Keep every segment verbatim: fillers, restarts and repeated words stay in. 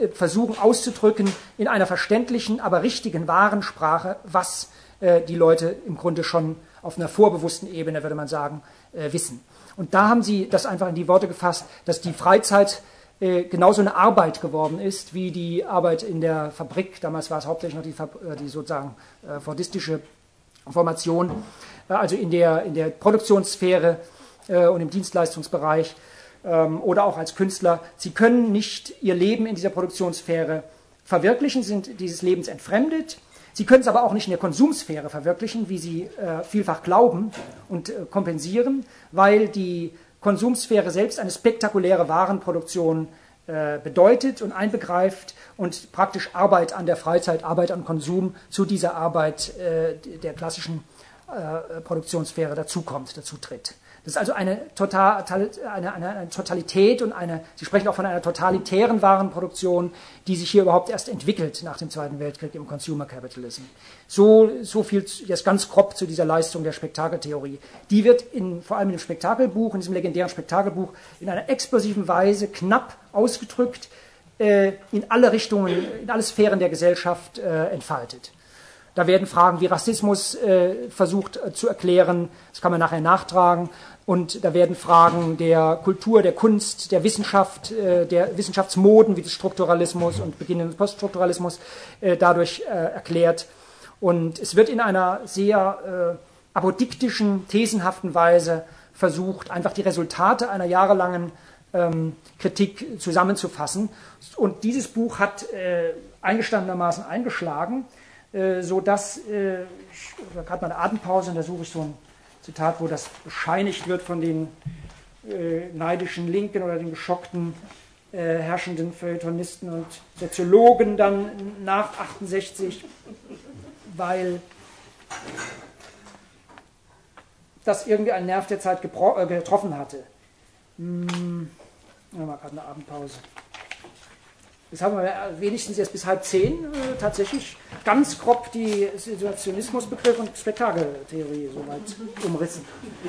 äh, versuchen auszudrücken in einer verständlichen, aber richtigen, wahren Sprache, was äh, die Leute im Grunde schon auf einer vorbewussten Ebene, würde man sagen, äh, wissen. Und da haben sie das einfach in die Worte gefasst, dass die Freizeit äh, genauso eine Arbeit geworden ist, wie die Arbeit in der Fabrik. Damals war es hauptsächlich noch die, Fab äh, die sozusagen äh, fordistische Formation, äh, also in der, in der Produktionssphäre äh, und im Dienstleistungsbereich ähm, oder auch als Künstler. Sie können nicht ihr Leben in dieser Produktionssphäre verwirklichen, sind dieses Lebens entfremdet. Sie können es aber auch nicht in der Konsumsphäre verwirklichen, wie sie äh, vielfach glauben und äh, kompensieren, weil die Konsumsphäre selbst eine spektakuläre Warenproduktion äh, bedeutet und einbegreift und praktisch Arbeit an der Freizeit, Arbeit am Konsum zu dieser Arbeit äh, der klassischen äh, Produktionssphäre dazukommt, dazutritt. Das ist also eine, Total, eine, eine, eine Totalität und eine, Sie sprechen auch von einer totalitären Warenproduktion, die sich hier überhaupt erst entwickelt nach dem Zweiten Weltkrieg im Consumer Capitalism. So, so viel jetzt ganz grob zu dieser Leistung der Spektakeltheorie. Die wird in, vor allem im Spektakelbuch, in diesem legendären Spektakelbuch, in einer explosiven Weise knapp ausgedrückt, äh, in alle Richtungen, in alle Sphären der Gesellschaft äh, entfaltet. Da werden Fragen wie Rassismus äh, versucht äh, zu erklären, das kann man nachher nachtragen. Und da werden Fragen der Kultur, der Kunst, der Wissenschaft, äh, der Wissenschaftsmoden wie des Strukturalismus und beginnenden Poststrukturalismus äh, dadurch äh, erklärt. Und es wird in einer sehr äh, apodiktischen, thesenhaften Weise versucht, einfach die Resultate einer jahrelangen ähm, Kritik zusammenzufassen. Und dieses Buch hat äh, eingestandenermaßen eingeschlagen, äh, sodass, äh, da hat man eine Atempause und da suche ich so ein Zitat, wo das bescheinigt wird von den äh, neidischen Linken oder den geschockten äh, herrschenden Feuilletonisten und Soziologen dann nach achtundsechzig, weil das irgendwie einen Nerv der Zeit äh, getroffen hatte. Hm, ja, mal gerade eine Abendpause. Jetzt haben wir wenigstens jetzt bis halb zehn äh, tatsächlich ganz grob die Situationismusbegriff und Spektakeltheorie soweit umrissen.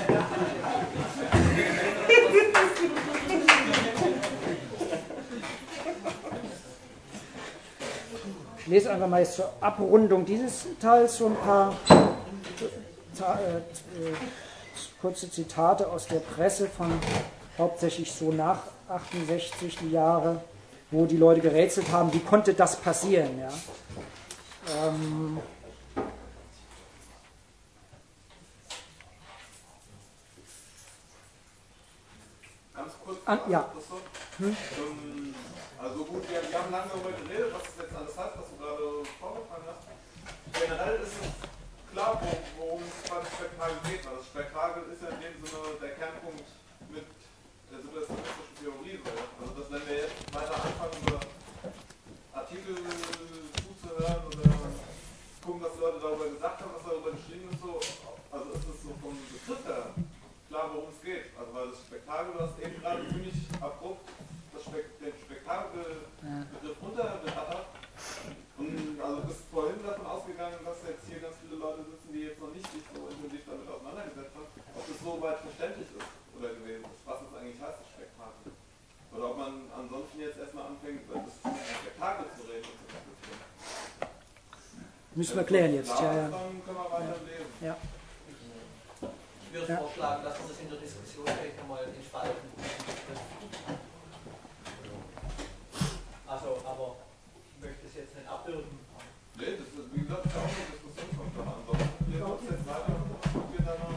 Ich lese einfach mal jetzt zur Abrundung dieses Teils so ein paar äh, äh, kurze Zitate aus der Presse von hauptsächlich so nach achtundsechzig, die Jahre, wo die Leute gerätselt haben, wie konnte das passieren. Ja? Ähm Ganz kurz, An, ja. Hm? Also gut, wir, wir haben lange darüber geredet, was das jetzt alles heißt, was du gerade vorgetragen hast. Generell ist es klar, worum es beim Spektakel geht. Also das Spektakel ist ja in dem Sinne der Kernpunkt mit der situationistischen Theorie. Also dass wenn wir jetzt weiter anfangen, über Artikel zuzuhören oder gucken, was die Leute darüber gesagt haben, was darüber geschrieben ist, so, also ist es so vom Begriff her klar, worum es geht. Also weil das Spektakel, du hast eben gerade ziemlich abrupt das Spek den Spektakelbegriff runtergerattert. Und also du bist vorhin davon ausgegangen, dass jetzt hier ganz viele Leute sitzen, die jetzt noch nicht sich so intensiv damit auseinandergesetzt haben, ob das so weit verständlich ist oder gewesen ist, was es eigentlich heißt, das Spektakel. Oder ob man ansonsten jetzt erstmal anfängt, über das Spektakel zu reden und zu diskutieren. Müssen wir klären jetzt. Ja, ja. Dann können wir weiter lesen. Ja. Ich würde ja. vorschlagen, dass wir das in der Diskussion vielleicht nochmal entfalten. Also, aber ich möchte es jetzt nicht abwürgen. Nee, das ist, wie gesagt, auch eine Diskussion kommt da an. Wir machen jetzt weiter und gucken da noch.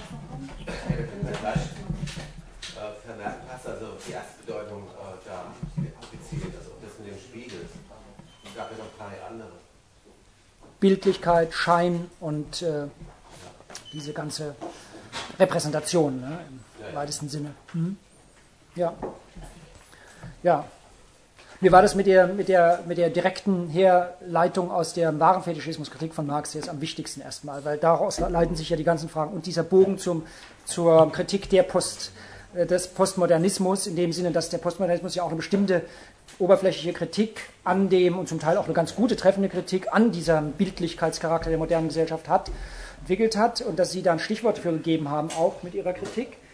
Vermerkt hast, also die erste Bedeutung äh, da appliziert, also das mit dem Spiegel. Es gab ja noch drei andere. Bildlichkeit, Schein und äh, diese ganze Repräsentation, ne, im ja, ja. weitesten Sinne. Mhm. Ja. Ja. Wie war das mit der, mit der, mit der direkten Herleitung aus der Warenfetischismuskritik von Marx jetzt am wichtigsten erstmal? Weil daraus leiten sich ja die ganzen Fragen. Und dieser Bogen zum, zur Kritik der Post, des Postmodernismus, in dem Sinne, dass der Postmodernismus ja auch eine bestimmte oberflächliche Kritik an dem und zum Teil auch eine ganz gute treffende Kritik an diesem Bildlichkeitscharakter der modernen Gesellschaft hat, entwickelt hat und dass Sie da ein Stichwort dafür gegeben haben, auch mit Ihrer Kritik.